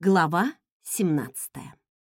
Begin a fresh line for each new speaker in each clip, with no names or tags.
Глава 17.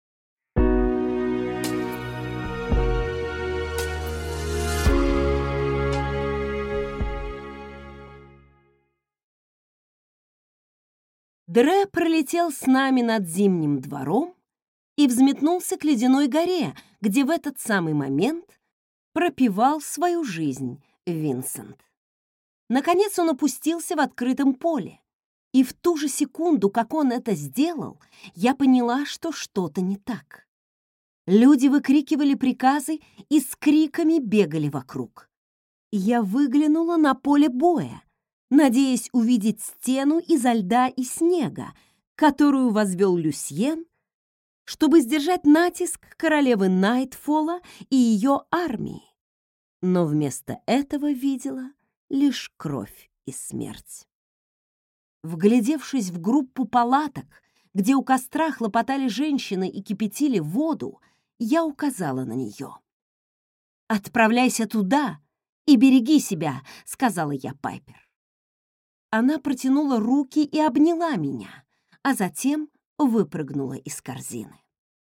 Дре пролетел с нами над Зимним двором и взметнулся к Ледяной горе, где в этот самый момент пропевал свою жизнь Винсент. Наконец он опустился в открытом поле, и в ту же секунду, как он это сделал, я поняла, что что-то не так. Люди выкрикивали приказы и с криками бегали вокруг. Я выглянула на поле боя, надеясь увидеть стену изо льда и снега, которую возвел Люсьен, чтобы сдержать натиск королевы Найтфолла и ее армии. Но вместо этого видела лишь кровь и смерть. Вглядевшись в группу палаток, где у костра хлопотали женщины и кипятили воду, я указала на нее. «Отправляйся туда и береги себя», — сказала я Пайпер. Она протянула руки и обняла меня, а затем выпрыгнула из корзины.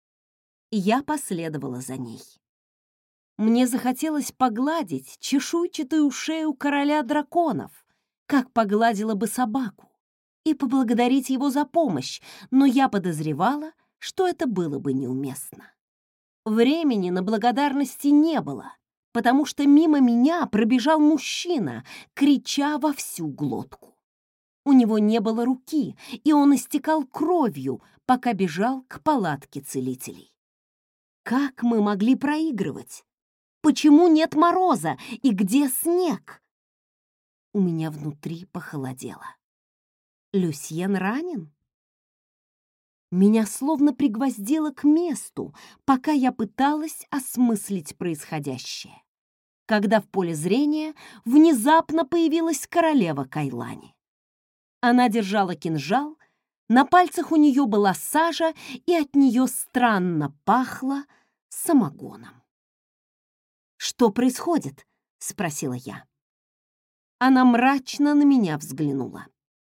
Я последовала за ней. Мне захотелось погладить чешуйчатую шею короля драконов, как погладила бы собаку, и поблагодарить его за помощь, но я подозревала, что это было бы неуместно. Времени на благодарности не было, потому что мимо меня пробежал мужчина, крича во всю глотку. У него не было руки, и он истекал кровью, пока бежал к палатке целителей. Как мы могли проигрывать? Почему нет мороза? И где снег? У меня внутри похолодело. Люсьен ранен? Меня словно пригвоздило к месту, пока я пыталась осмыслить происходящее, когда в поле зрения внезапно появилась королева Кайлани. Она держала кинжал, на пальцах у нее была сажа, и от нее странно пахло самогоном. «Что происходит?» — спросила я. Она мрачно на меня взглянула.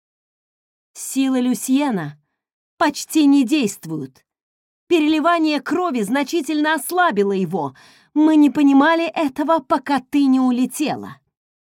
«Силы Люсьена почти не действуют. Переливание крови значительно ослабило его. Мы не понимали этого, пока ты не улетела».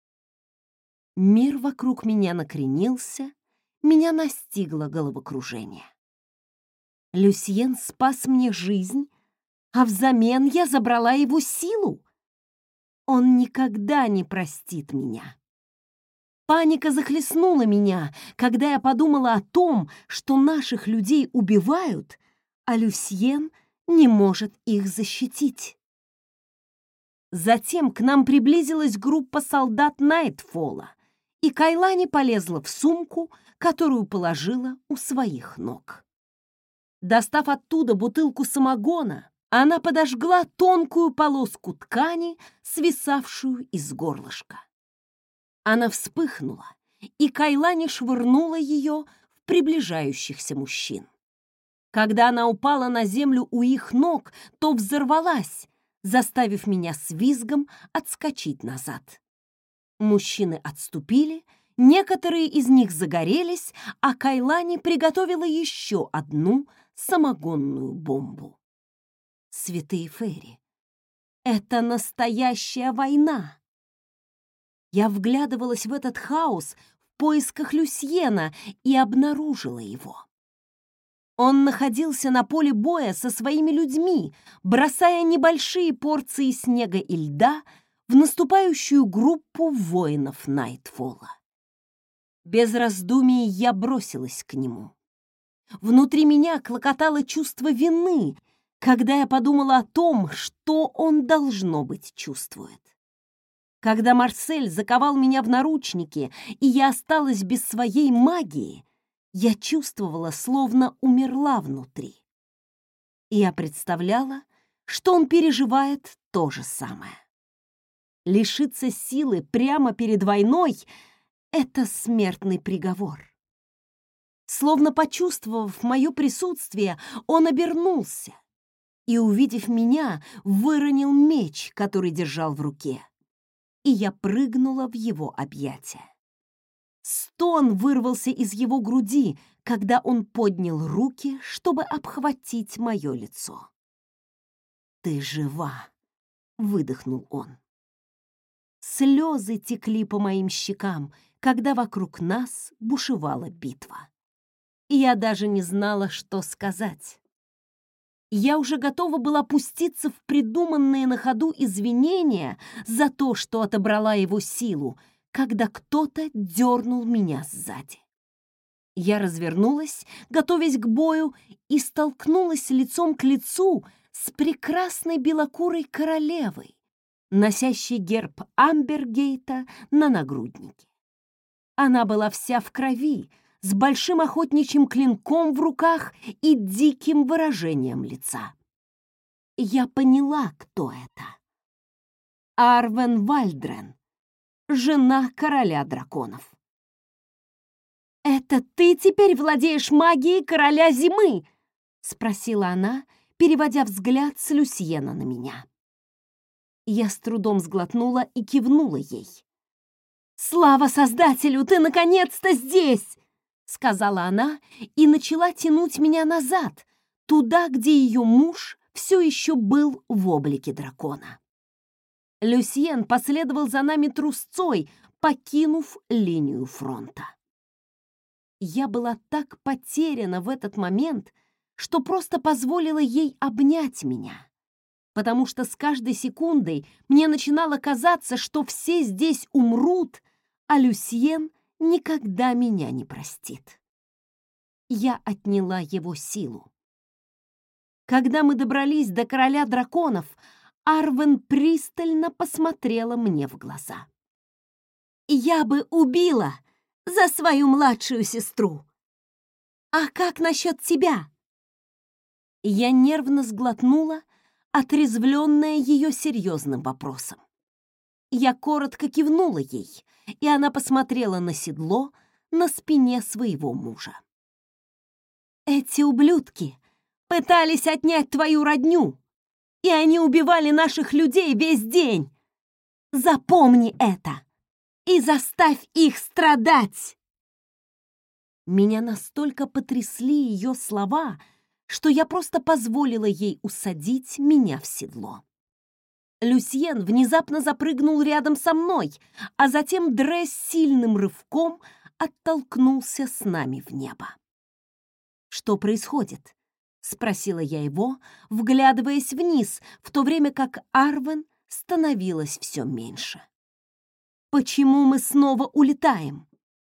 Мир вокруг меня накренился, меня настигло головокружение. Люсьен спас мне жизнь, а взамен я забрала его силу. Он никогда не простит меня. Паника захлестнула меня, когда я подумала о том, что наших людей убивают, а Люсьен не может их защитить. Затем к нам приблизилась группа солдат Найтфолла, и Кайлани полезла в сумку, которую положила у своих ног. Достав оттуда бутылку самогона, она подожгла тонкую полоску ткани, свисавшую из горлышка. Она вспыхнула, и Кайлани швырнула ее в приближающихся мужчин. Когда она упала на землю у их ног, то взорвалась, заставив меня с визгом отскочить назад. Мужчины отступили, некоторые из них загорелись, а Кайлани приготовила еще одну самогонную бомбу. Святые Фейри, это настоящая война! Я вглядывалась в этот хаос в поисках Люсьена и обнаружила его. Он находился на поле боя со своими людьми, бросая небольшие порции снега и льда в наступающую группу воинов Найтфолла. Без раздумий я бросилась к нему. Внутри меня клокотало чувство вины, когда я подумала о том, что он, должно быть, чувствует. Когда Марсель заковал меня в наручники, и я осталась без своей магии, я чувствовала, словно умерла внутри. Я представляла, что он переживает то же самое. Лишиться силы прямо перед войной — это смертный приговор. Словно почувствовав мое присутствие, он обернулся и, увидев меня, выронил меч, который держал в руке. И я прыгнула в его объятия. стон вырвался из его груди, когда он поднял руки, чтобы обхватить мое лицо. «Ты жива!» — выдохнул он. Слезы текли по моим щекам, когда вокруг нас бушевала битва. И я даже не знала, что сказать. Я уже готова была пуститься в придуманные на ходу извинения за то, что отобрала его силу, когда кто-то дернул меня сзади. Я развернулась, готовясь к бою, и столкнулась лицом к лицу с прекрасной белокурой королевой, носящей герб Амбергейта на нагруднике. Она была вся в крови, с большим охотничьим клинком в руках и диким выражением лица. Я поняла, кто это. Арвен Вальдрен, жена короля драконов. «Это ты теперь владеешь магией короля зимы?» — спросила она, переводя взгляд с Люсьена на меня. Я с трудом сглотнула и кивнула ей. «Слава Создателю, ты наконец-то здесь!» — сказала она и начала тянуть меня назад, туда, где ее муж все еще был в облике дракона. Люсьен последовал за нами трусцой, покинув линию фронта. Я была так потеряна в этот момент, что просто позволила ей обнять меня, потому что с каждой секундой мне начинало казаться, что все здесь умрут, а Люсьен никогда меня не простит. Я отняла его силу. Когда мы добрались до короля драконов, Арвен пристально посмотрела мне в глаза. «Я бы убила за свою младшую сестру. А как насчет тебя?» Я нервно сглотнула, отрезвленная ее серьезным вопросом. Я коротко кивнула ей, и она посмотрела на седло на спине своего мужа. «Эти ублюдки пытались отнять твою родню, и они убивали наших людей весь день. Запомни это и заставь их страдать!» Меня настолько потрясли ее слова, что я просто позволила ей усадить меня в седло. Люсьен внезапно запрыгнул рядом со мной, а затем Дре с сильным рывком оттолкнулся с нами в небо. «Что происходит?» — спросила я его, вглядываясь вниз, в то время как Арвен становилась все меньше. «Почему мы снова улетаем?»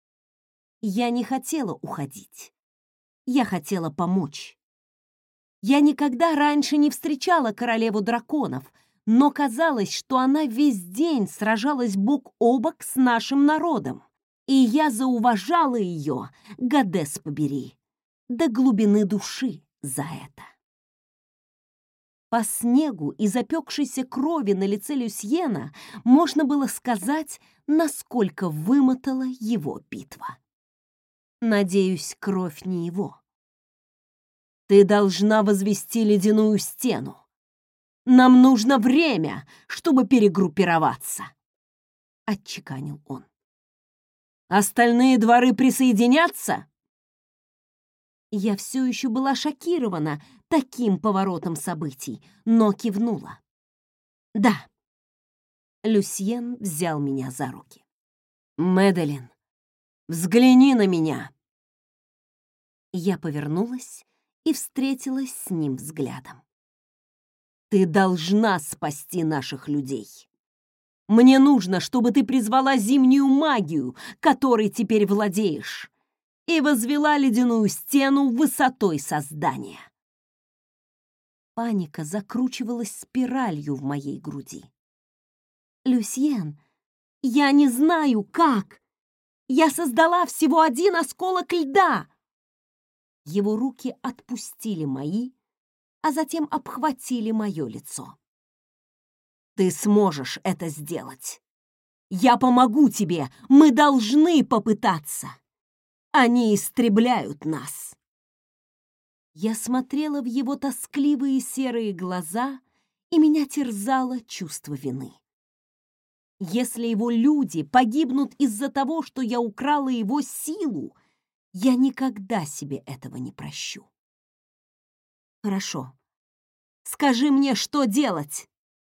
Я не хотела уходить. Я хотела помочь. Я никогда раньше не встречала королеву драконов, но казалось, что она весь день сражалась бок о бок с нашим народом, и я зауважала ее, Гадес побери, до глубины души за это. По снегу и запекшейся крови на лице Люсьена можно было сказать, насколько вымотала его битва. Надеюсь, кровь не его. «Ты должна возвести ледяную стену. Нам нужно время, чтобы перегруппироваться», — отчеканил он. «Остальные дворы присоединятся?» Я все еще была шокирована таким поворотом событий, но кивнула. «Да». Люсьен взял меня за руки. «Мэдалин, взгляни на меня!» Я повернулась и встретилась с ним взглядом. «Ты должна спасти наших людей. Мне нужно, чтобы ты призвала зимнюю магию, которой теперь владеешь, и возвела ледяную стену высотой создания». Паника закручивалась спиралью в моей груди. «Люсьен, я не знаю, как. Я создала всего один осколок льда». Его руки отпустили мои, а затем обхватили мое лицо. «Ты сможешь это сделать. Я помогу тебе. Мы должны попытаться. Они истребляют нас». Я смотрела в его тоскливые серые глаза, и меня терзало чувство вины. Если его люди погибнут из-за того, что я украла его силу, я никогда себе этого не прощу. Хорошо. Скажи мне, что делать?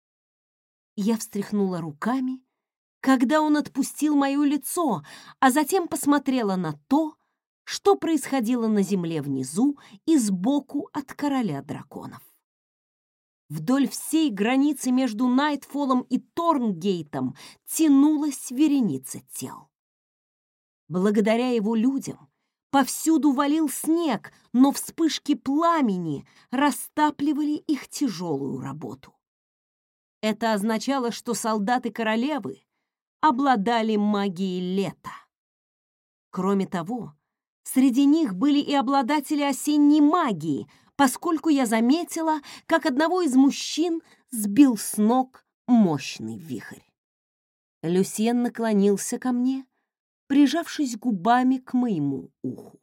Я встряхнула руками, когда он отпустил мое лицо, а затем посмотрела на то, что происходило на земле внизу и сбоку от короля драконов. Вдоль всей границы между Найтфоллом и Торнгейтом тянулась вереница тел. Благодаря его людям повсюду валил снег, но вспышки пламени растапливали их тяжелую работу. Это означало, что солдаты королевы обладали магией лета. Кроме того, среди них были и обладатели осенней магии, поскольку я заметила, как одного из мужчин сбил с ног мощный вихрь. Люсьен наклонился ко мне, прижавшись губами к моему уху.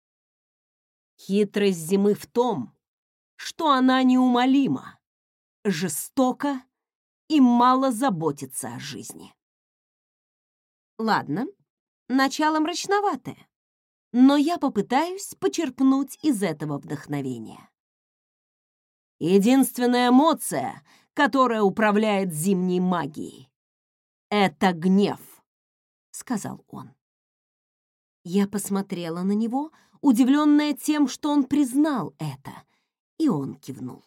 Хитрость зимы в том, что она неумолима, жестока и мало заботится о жизни. Ладно, начало мрачноватое, но я попытаюсь почерпнуть из этого вдохновения. Единственная эмоция, которая управляет зимней магией, — это гнев, — сказал он. Я посмотрела на него, удивленная тем, что он признал это, и он кивнул.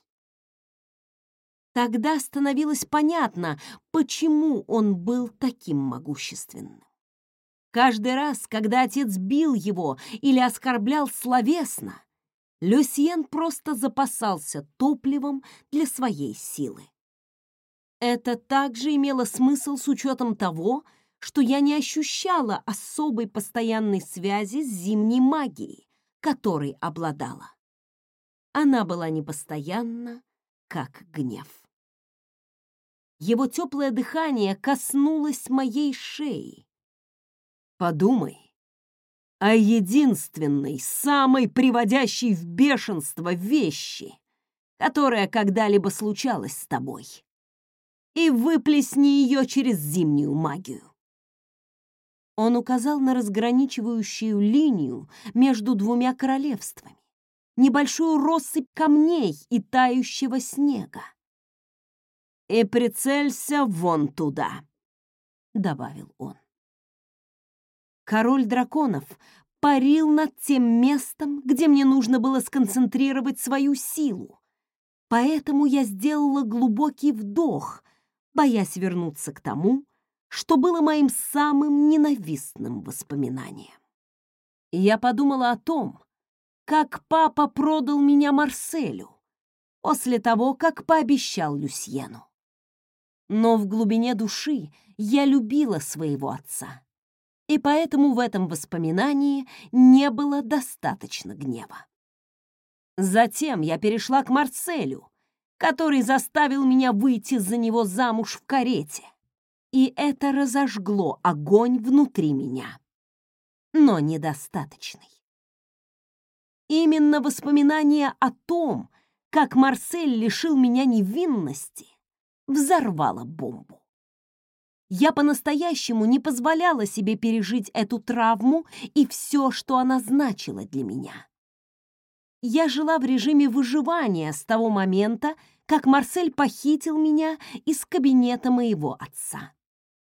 Тогда становилось понятно, почему он был таким могущественным. Каждый раз, когда отец бил его или оскорблял словесно, Люсьен просто запасался топливом для своей силы. Это также имело смысл с учетом того, что я не ощущала особой постоянной связи с зимней магией, которой обладала. Она была непостоянна, как гнев. Его теплое дыхание коснулось моей шеи. Подумай о единственной, самой приводящей в бешенство вещи, которая когда-либо случалась с тобой, и выплесни ее через зимнюю магию. Он указал на разграничивающую линию между двумя королевствами, небольшую россыпь камней и тающего снега. «И прицелься вон туда», — добавил он. Король драконов парил над тем местом, где мне нужно было сконцентрировать свою силу, поэтому я сделала глубокий вдох, боясь вернуться к тому, что было моим самым ненавистным воспоминанием. Я подумала о том, как папа продал меня Марселю после того, как пообещал Люсьену. Но в глубине души я любила своего отца, и поэтому в этом воспоминании не было достаточно гнева. Затем я перешла к Марселю, который заставил меня выйти за него замуж в карете, и это разожгло огонь внутри меня, но недостаточный. Именно воспоминание о том, как Марсель лишил меня невинности, взорвало бомбу. Я по-настоящему не позволяла себе пережить эту травму и все, что она значила для меня. Я жила в режиме выживания с того момента, как Марсель похитил меня из кабинета моего отца.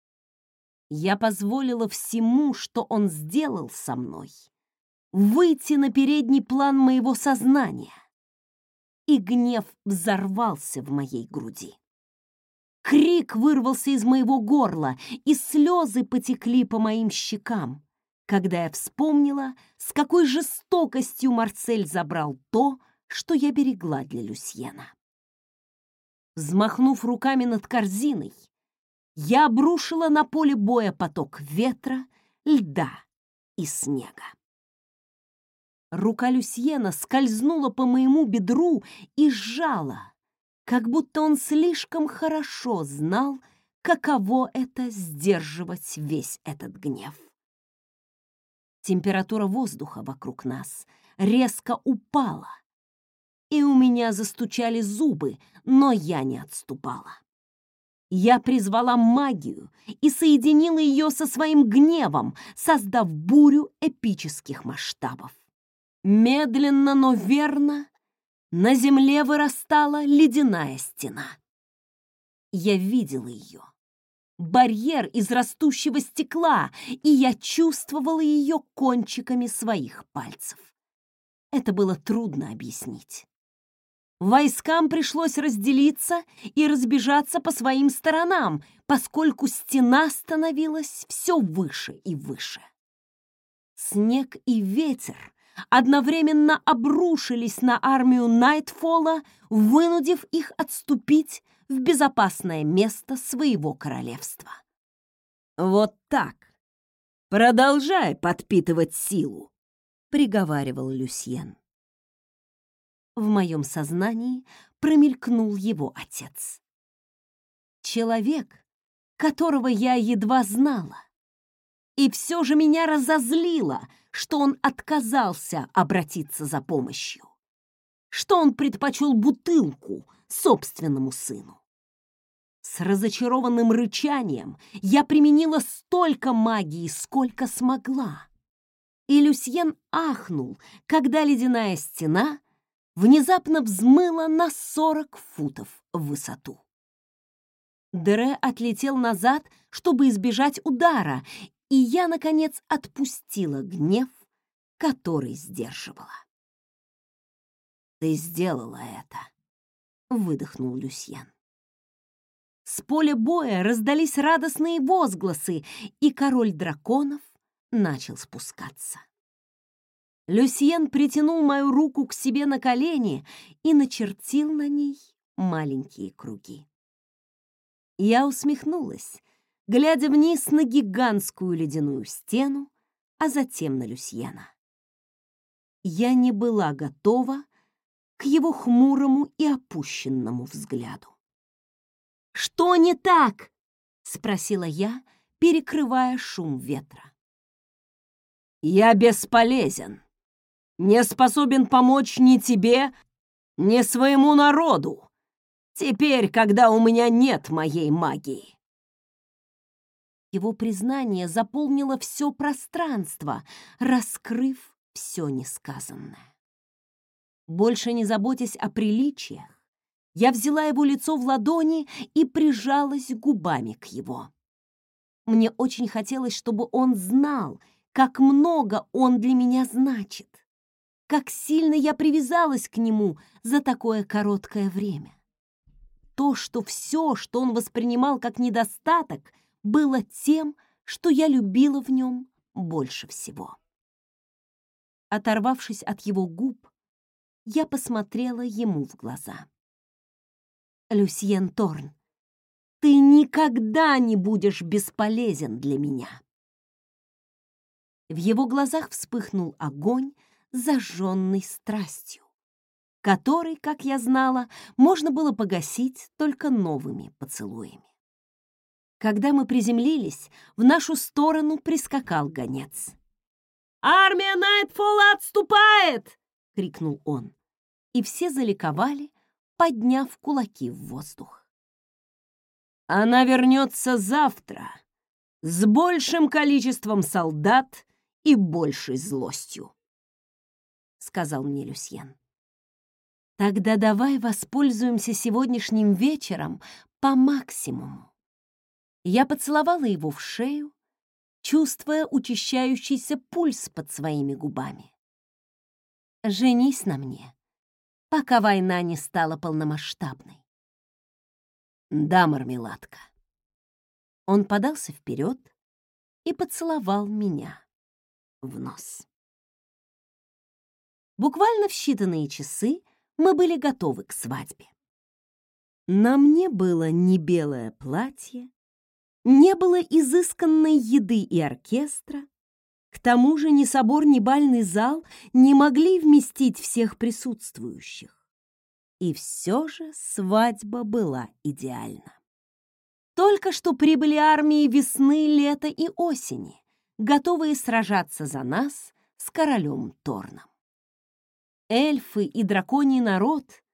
Я позволила всему, что он сделал со мной, выйти на передний план моего сознания, и гнев взорвался в моей груди. Крик вырвался из моего горла, и слезы потекли по моим щекам, когда я вспомнила, с какой жестокостью Марсель забрал то, что я берегла для Люсьена. Взмахнув руками над корзиной, я обрушила на поле боя поток ветра, льда и снега. Рука Люсьена скользнула по моему бедру и сжала, как будто он слишком хорошо знал, каково это — сдерживать весь этот гнев. Температура воздуха вокруг нас резко упала, и у меня застучали зубы, но я не отступала. Я призвала магию и соединила ее со своим гневом, создав бурю эпических масштабов. Медленно, но верно на земле вырастала ледяная стена. Я видела ее. Барьер из растущего стекла, и я чувствовала ее кончиками своих пальцев. Это было трудно объяснить. Войскам пришлось разделиться и разбежаться по своим сторонам, поскольку стена становилась все выше и выше. Снег и ветер одновременно обрушились на армию Найтфолла, вынудив их отступить в безопасное место своего королевства. «Вот так. Продолжай подпитывать силу», — приговаривал Люсьен. В моем сознании промелькнул его отец. Человек, которого я едва знала. И все же меня разозлило, что он отказался обратиться за помощью, что он предпочел бутылку собственному сыну. С разочарованным рычанием я применила столько магии, сколько смогла. И Люсьен ахнул, когда ледяная стена внезапно взмыла на 40 футов в высоту. Дере отлетел назад, чтобы избежать удара, и я, наконец, отпустила гнев, который сдерживала. «Ты сделала это», — выдохнул Люсьен. С поля боя раздались радостные возгласы, и король драконов начал спускаться. Люсьен притянул мою руку к себе на колени и начертил на ней маленькие круги. Я усмехнулась, глядя вниз на гигантскую ледяную стену, а затем на Люсьена. Я не была готова к его хмурому и опущенному взгляду. «Что не так?» — спросила я, перекрывая шум ветра. «Я бесполезен, не способен помочь ни тебе, ни своему народу, теперь, когда у меня нет моей магии». Его признание заполнило все пространство, раскрыв все несказанное. Больше не заботясь о приличиях, я взяла его лицо в ладони и прижалась губами к его. Мне очень хотелось, чтобы он знал, как много он для меня значит, как сильно я привязалась к нему за такое короткое время. То, что все, что он воспринимал как недостаток, было тем, что я любила в нем больше всего. Оторвавшись от его губ, я посмотрела ему в глаза. «Люсьен Торн, ты никогда не будешь бесполезен для меня». В его глазах вспыхнул огонь, зажженный страстью, который, как я знала, можно было погасить только новыми поцелуями. Когда мы приземлились, в нашу сторону прискакал гонец. «Армия Найтфолла отступает!» — крикнул он, и все заликовали, подняв кулаки в воздух. «Она вернется завтра с большим количеством солдат и большей злостью», — сказал мне Люсьен. «Тогда давай воспользуемся сегодняшним вечером по максимуму». Я поцеловала его в шею, чувствуя учащающийся пульс под своими губами. «Женись на мне, пока война не стала полномасштабной». «Да, мармеладка». Он подался вперед и поцеловал меня в нос. Буквально в считанные часы мы были готовы к свадьбе. На мне было не белое платье, не было изысканной еды и оркестра, к тому же ни собор, ни бальный зал не могли вместить всех присутствующих. И все же свадьба была идеальна. Только что прибыли армии весны, лета и осени, готовые сражаться за нас с королем Торном. Эльфы и драконий народ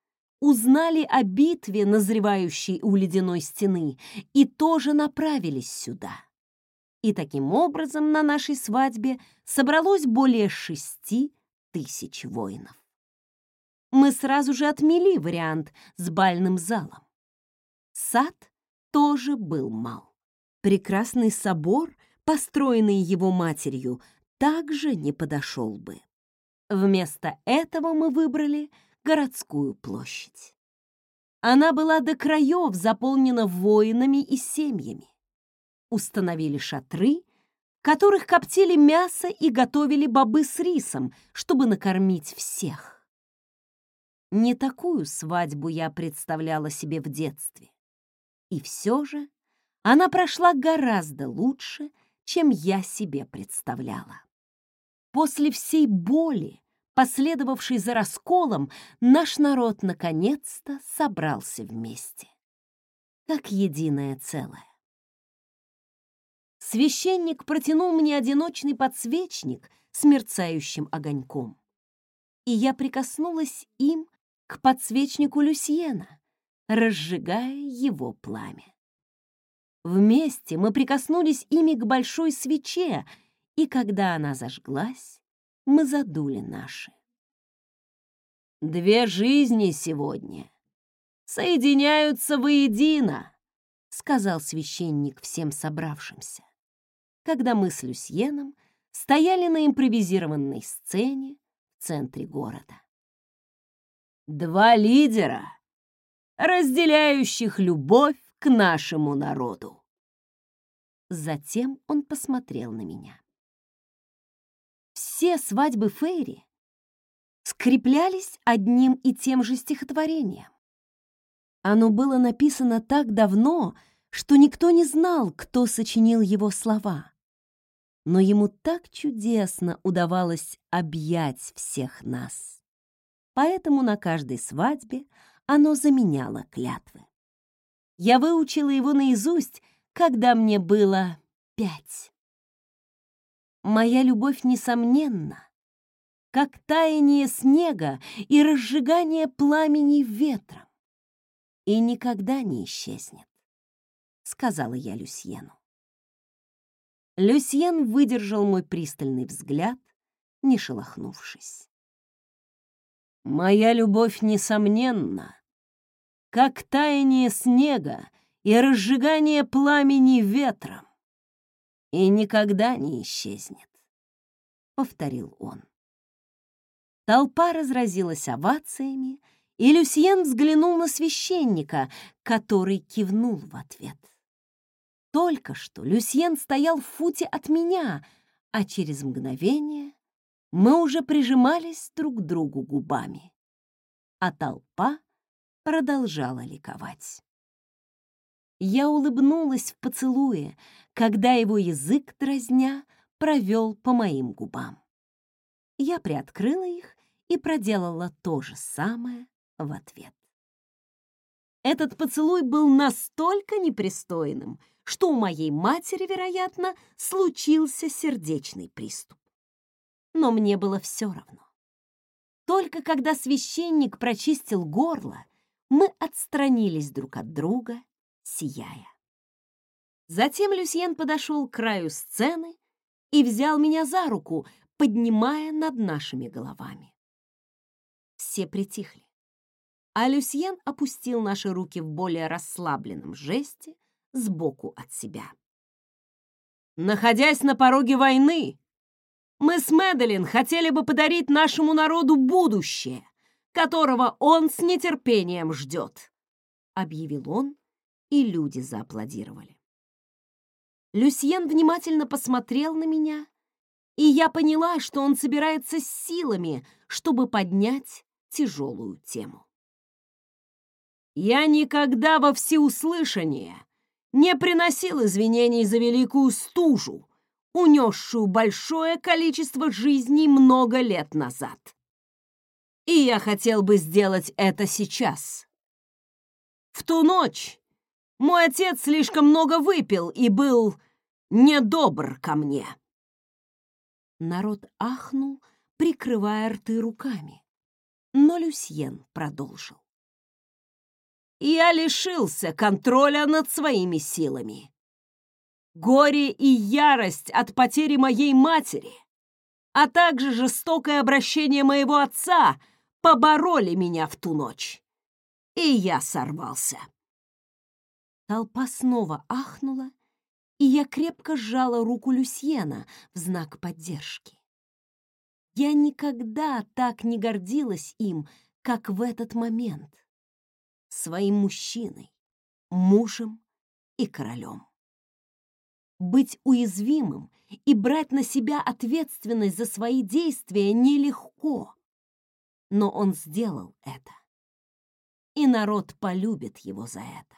узнали о битве, назревающей у ледяной стены, и тоже направились сюда. И таким образом на нашей свадьбе собралось более 6000 воинов. Мы сразу же отмели вариант с бальным залом. Сад тоже был мал. Прекрасный собор, построенный его матерью, также не подошел бы. Вместо этого мы выбрали городскую площадь. Она была до краев заполнена воинами и семьями. Установили шатры, в которых коптили мясо и готовили бобы с рисом, чтобы накормить всех. Не такую свадьбу я представляла себе в детстве. И все же она прошла гораздо лучше, чем я себе представляла. После всей боли, последовавшей за расколом, наш народ наконец-то собрался вместе, как единое целое. Священник протянул мне одиночный подсвечник с мерцающим огоньком, и я прикоснулась им к подсвечнику Люсьена, разжигая его пламя. Вместе мы прикоснулись ими к большой свече, и когда она зажглась, мы задули наши. 2 жизни сегодня соединяются воедино, сказал священник всем собравшимся, когда мы с Люсьеном стояли на импровизированной сцене в центре города. 2 лидера, разделяющих любовь к нашему народу. Затем он посмотрел на меня. Все свадьбы Фейри скреплялись одним и тем же стихотворением. Оно было написано так давно, что никто не знал, кто сочинил его слова. Но ему так чудесно удавалось объять всех нас. Поэтому на каждой свадьбе оно заменяло клятвы. Я выучила его наизусть, когда мне было 5. Моя любовь, несомненно, как таяние снега и разжигание пламени ветром, и никогда не исчезнет, сказала я Люсьену. Люсьен выдержал мой пристальный взгляд, не шелохнувшись. Моя любовь, несомненно, как таяние снега и разжигание пламени ветром, и никогда не исчезнет, повторил он. Толпа разразилась овациями, и Люсьен взглянул на священника, который кивнул в ответ. Только что Люсьен стоял в футе от меня, а через мгновение мы уже прижимались друг к другу губами, а толпа продолжала ликовать. Я улыбнулась в поцелуе, когда его язык, дразня, провел по моим губам. Я приоткрыла их и проделала то же самое в ответ. Этот поцелуй был настолько непристойным, что у моей матери, вероятно, случился сердечный приступ. Но мне было все равно. Только когда священник прочистил горло, мы отстранились друг от друга, сияя. Затем Люсьен подошел к краю сцены и взял меня за руку, поднимая над нашими головами. Все притихли, а Люсьен опустил наши руки в более расслабленном жесте сбоку от себя. Находясь на пороге войны, мы с Мэдалин хотели бы подарить нашему народу будущее, которого он с нетерпением ждет, объявил он, и люди зааплодировали. Люсьен внимательно посмотрел на меня, и я поняла, что он собирается с силами, чтобы поднять тяжелую тему. Я никогда во всеуслышание не приносил извинений за великую стужу, унесшую большое количество жизней много лет назад. И я хотел бы сделать это сейчас. В ту ночь мой отец слишком много выпил и был недобр ко мне. Народ ахнул, прикрывая рты руками, но Люсьен продолжил. я лишился контроля над своими силами. Горе и ярость от потери моей матери, а также жестокое обращение моего отца побороли меня в ту ночь, и я сорвался. Толпа снова ахнула, и я крепко сжала руку Люсьена в знак поддержки. Я никогда так не гордилась им, как в этот момент. Своим мужчиной, мужем и королем. Быть уязвимым и брать на себя ответственность за свои действия нелегко, но он сделал это, и народ полюбит его за это.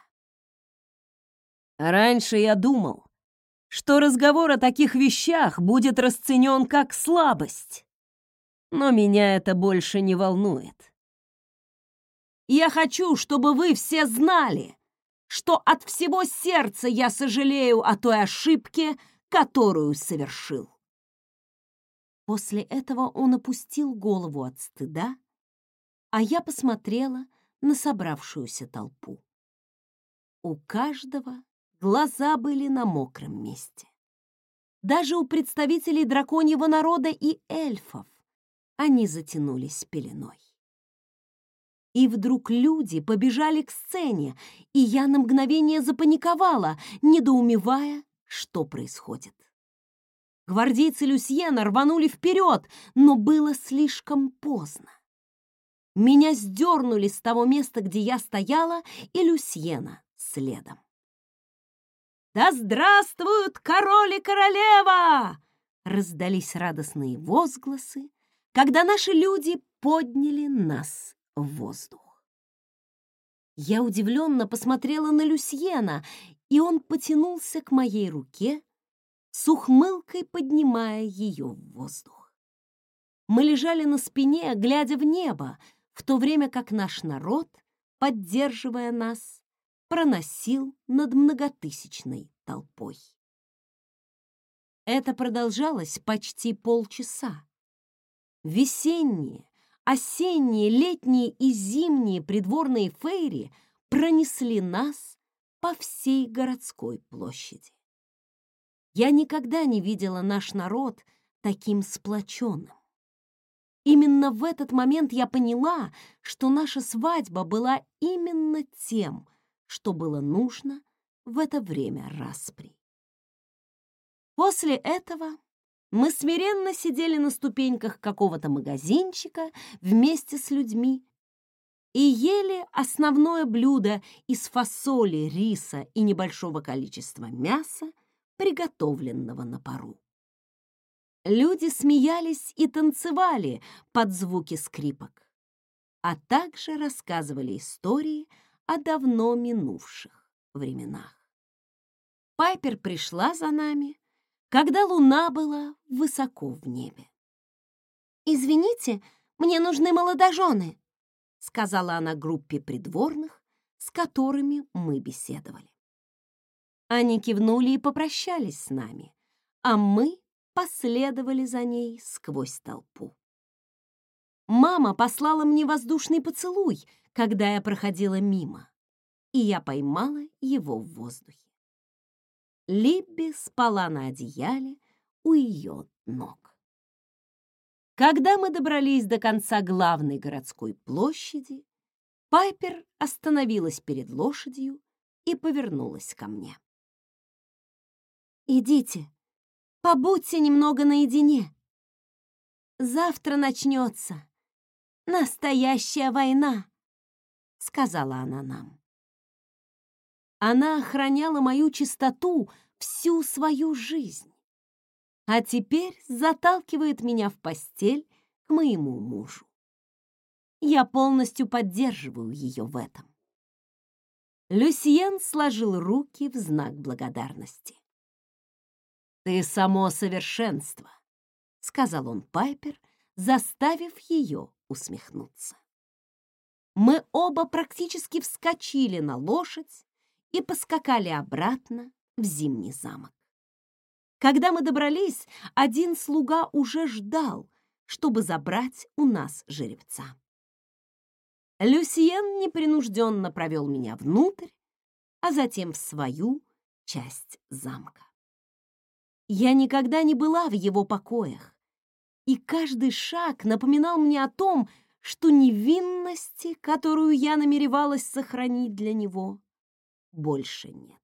Раньше я думал, что разговор о таких вещах будет расценен как слабость, но меня это больше не волнует. Я хочу, чтобы вы все знали, что от всего сердца я сожалею о той ошибке, которую совершил. После этого он опустил голову от стыда, а я посмотрела на собравшуюся толпу. У каждого глаза были на мокром месте. Даже у представителей драконьего народа и эльфов они затянулись пеленой. И вдруг люди побежали к сцене, и я на мгновение запаниковала, недоумевая, что происходит. Гвардейцы Люсьена рванули вперед, но было слишком поздно. Меня сдернули с того места, где я стояла, и Люсьена следом. «Да здравствуют король и королева!» Раздались радостные возгласы, когда наши люди подняли нас в воздух. Я удивленно посмотрела на Люсьена, и он потянулся к моей руке, с ухмылкой поднимая ее в воздух. Мы лежали на спине, глядя в небо, в то время как наш народ, поддерживая нас, проносил над многотысячной толпой. Это продолжалось почти полчаса. Весенние, осенние, летние и зимние придворные фейри пронесли нас по всей городской площади. Я никогда не видела наш народ таким сплоченным. Именно в этот момент я поняла, что наша свадьба была именно тем, что было нужно в это время распри. После этого мы смиренно сидели на ступеньках какого-то магазинчика вместе с людьми и ели основное блюдо из фасоли, риса и небольшого количества мяса, приготовленного на пару. Люди смеялись и танцевали под звуки скрипок, а также рассказывали истории о давно минувших временах. Пайпер пришла за нами, когда луна была высоко в небе. «Извините, мне нужны молодожены», — сказала она группе придворных, с которыми мы беседовали. Они кивнули и попрощались с нами, а мы последовали за ней сквозь толпу. Мама послала мне воздушный поцелуй, когда я проходила мимо, и я поймала его в воздухе. Либби спала на одеяле у ее ног. Когда мы добрались до конца главной городской площади, Пайпер остановилась перед лошадью и повернулась ко мне. «Идите, побудьте немного наедине. Завтра начнется настоящая война», — сказала она нам. Она охраняла мою чистоту всю свою жизнь, а теперь заталкивает меня в постель к моему мужу. Я полностью поддерживаю ее в этом. Люсьен сложил руки в знак благодарности. «Ты само совершенство», — сказал он Пайпер, заставив ее усмехнуться. Мы оба практически вскочили на лошадь и поскакали обратно в Зимний замок. Когда мы добрались, один слуга уже ждал, чтобы забрать у нас жеребца. Люсьен непринужденно провел меня внутрь, а затем в свою часть замка. Я никогда не была в его покоях, и каждый шаг напоминал мне о том, что невинности, которую я намеревалась сохранить для него, больше нет.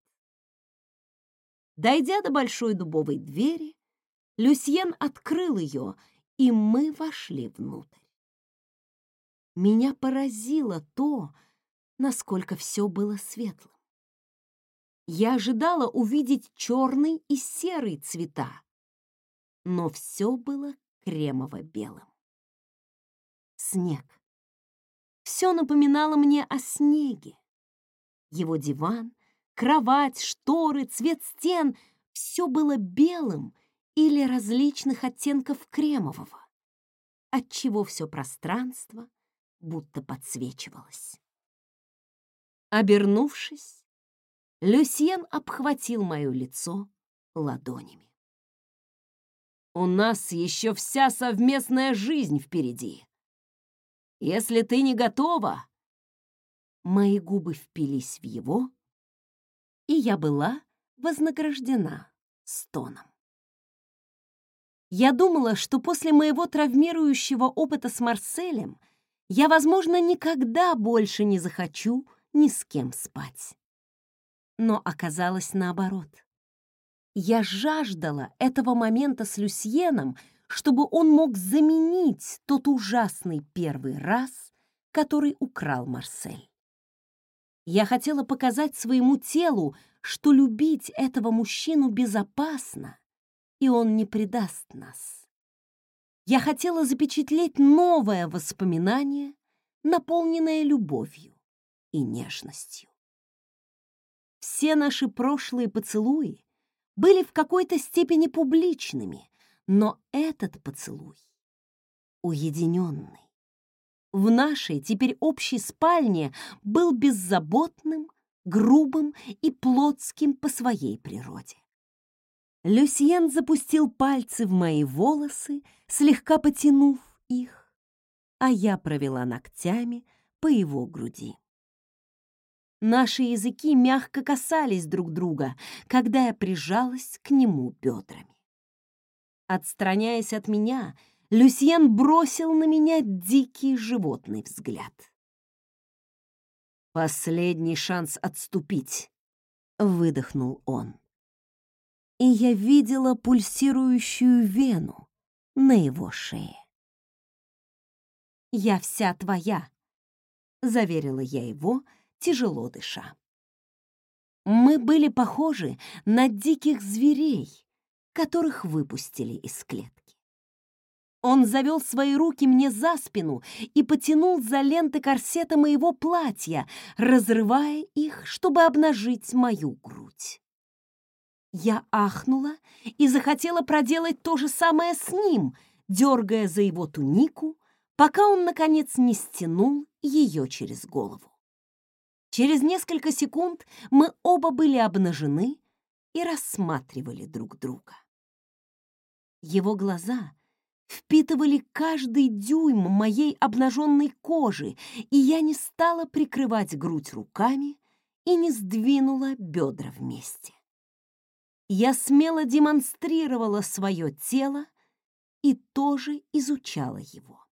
Дойдя до большой дубовой двери, Люсьен открыл ее, и мы вошли внутрь. Меня поразило то, насколько все было светлым. Я ожидала увидеть черный и серый цвета, но все было кремово-белым. Снег. Все напоминало мне о снеге. Его диван, кровать, шторы, цвет стен — все было белым или различных оттенков кремового, отчего все пространство будто подсвечивалось. Обернувшись, Люсьен обхватил мое лицо ладонями. «У нас еще вся совместная жизнь впереди. Если ты не готова...» Мои губы впились в его, и я была вознаграждена стоном. Я думала, что после моего травмирующего опыта с Марселем я, возможно, никогда больше не захочу ни с кем спать. Но оказалось наоборот. Я жаждала этого момента с Люсьеном, чтобы он мог заменить тот ужасный первый раз, который украл Марсель. Я хотела показать своему телу, что любить этого мужчину безопасно, и он не предаст нас. Я хотела запечатлеть новое воспоминание, наполненное любовью и нежностью. Все наши прошлые поцелуи были в какой-то степени публичными, но этот поцелуй уединенный, в нашей теперь общей спальне был беззаботным, грубым и плотским по своей природе. Люсьен запустил пальцы в мои волосы, слегка потянув их, а я провела ногтями по его груди. Наши языки мягко касались друг друга, когда я прижалась к нему бедрами. Отстраняясь от меня, Люсьен бросил на меня дикий животный взгляд. «Последний шанс отступить», — выдохнул он. И я видела пульсирующую вену на его шее. «Я вся твоя», — заверила я его, тяжело дыша. Мы были похожи на диких зверей, которых выпустили из клетки. Он завел свои руки мне за спину и потянул за ленты корсета моего платья, разрывая их, чтобы обнажить мою грудь. Я ахнула и захотела проделать то же самое с ним, дергая за его тунику, пока он, наконец, не стянул ее через голову. Через несколько секунд мы оба были обнажены и рассматривали друг друга. Его глаза впитывали каждый дюйм моей обнаженной кожи, и я не стала прикрывать грудь руками и не сдвинула бедра вместе. Я смело демонстрировала свое тело и тоже изучала его.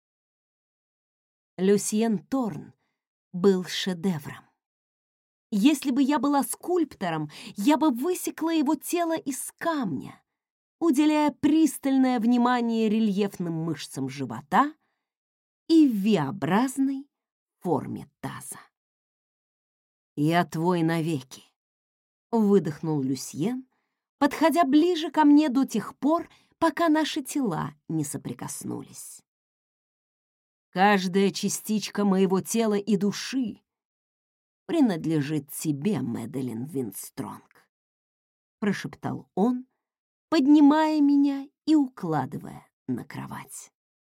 Люсьен Торн был шедевром. Если бы я была скульптором, я бы высекла его тело из камня, уделяя пристальное внимание рельефным мышцам живота и V-образной форме таза. «Я твой навеки», — выдохнул Люсьен, подходя ближе ко мне до тех пор, пока наши тела не соприкоснулись. «Каждая частичка моего тела и души принадлежит тебе, Мэдалин Винстронг», — прошептал он, поднимая меня и укладывая на кровать.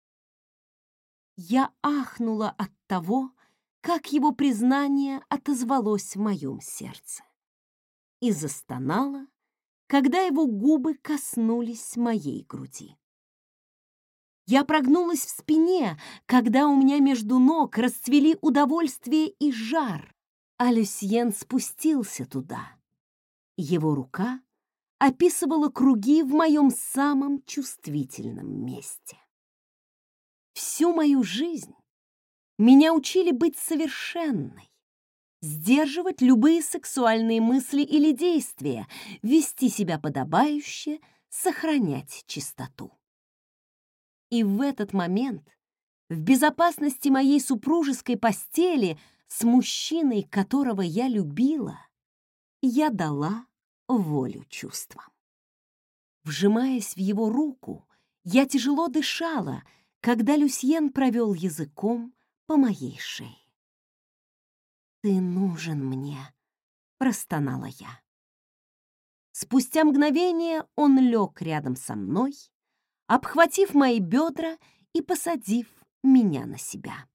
Я ахнула от того, как его признание отозвалось в моем сердце, и застонала, когда его губы коснулись моей груди. Я прогнулась в спине, когда у меня между ног расцвели удовольствие и жар, а Люсьен спустился туда. Его рука описывала круги в моем самом чувствительном месте. Всю мою жизнь меня учили быть совершенной, сдерживать любые сексуальные мысли или действия, вести себя подобающе, сохранять чистоту. И в этот момент, в безопасности моей супружеской постели с мужчиной, которого я любила, я дала волю чувствам. Вжимаясь в его руку, я тяжело дышала, когда Люсьен провел языком по моей шее. «Ты нужен мне», — простонала я. Спустя мгновение он лег рядом со мной, обхватив мои бедра и посадив меня на себя.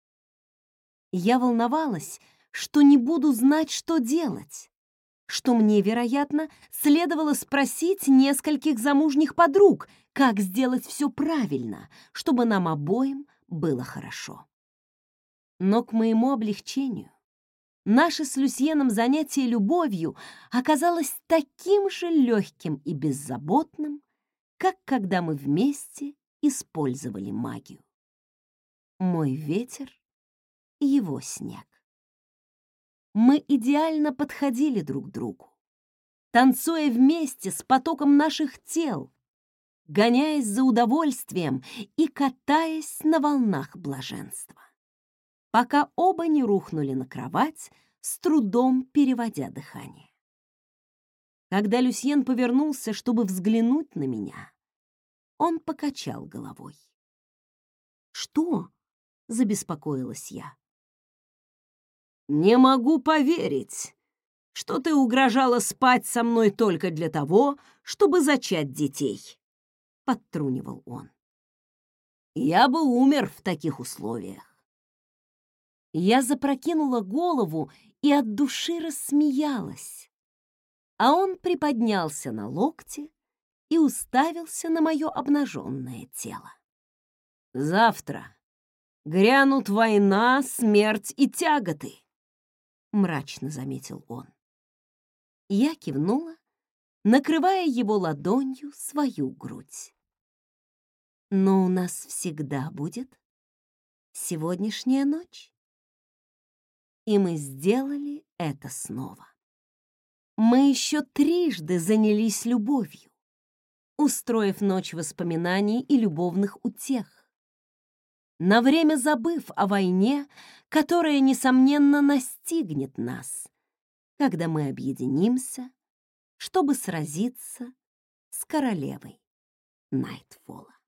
Я волновалась, что не буду знать, что делать, что мне, вероятно, следовало спросить нескольких замужних подруг, как сделать все правильно, чтобы нам обоим было хорошо. Но к моему облегчению наше с Люсьеном занятие любовью оказалось таким же легким и беззаботным, как когда мы вместе использовали магию. Мой ветер и его снег. Мы идеально подходили друг к другу, танцуя вместе с потоком наших тел, гоняясь за удовольствием и катаясь на волнах блаженства, пока оба не рухнули на кровать, с трудом переводя дыхание. Когда Люсьен повернулся, чтобы взглянуть на меня, он покачал головой. «Что?» — забеспокоилась я. «Не могу поверить, что ты угрожала спать со мной только для того, чтобы зачать детей», — подтрунивал он. «Я бы умер в таких условиях». Я запрокинула голову и от души рассмеялась, а он приподнялся на локте и уставился на мое обнаженное тело. «Завтра грянут война, смерть и тяготы», — мрачно заметил он. Я кивнула, накрывая его ладонью свою грудь. «Но у нас всегда будет сегодняшняя ночь». И мы сделали это снова. Мы еще трижды занялись любовью, устроив ночь воспоминаний и любовных утех, на время забыв о войне, которая, несомненно, настигнет нас, когда мы объединимся, чтобы сразиться с королевой Найтфолла.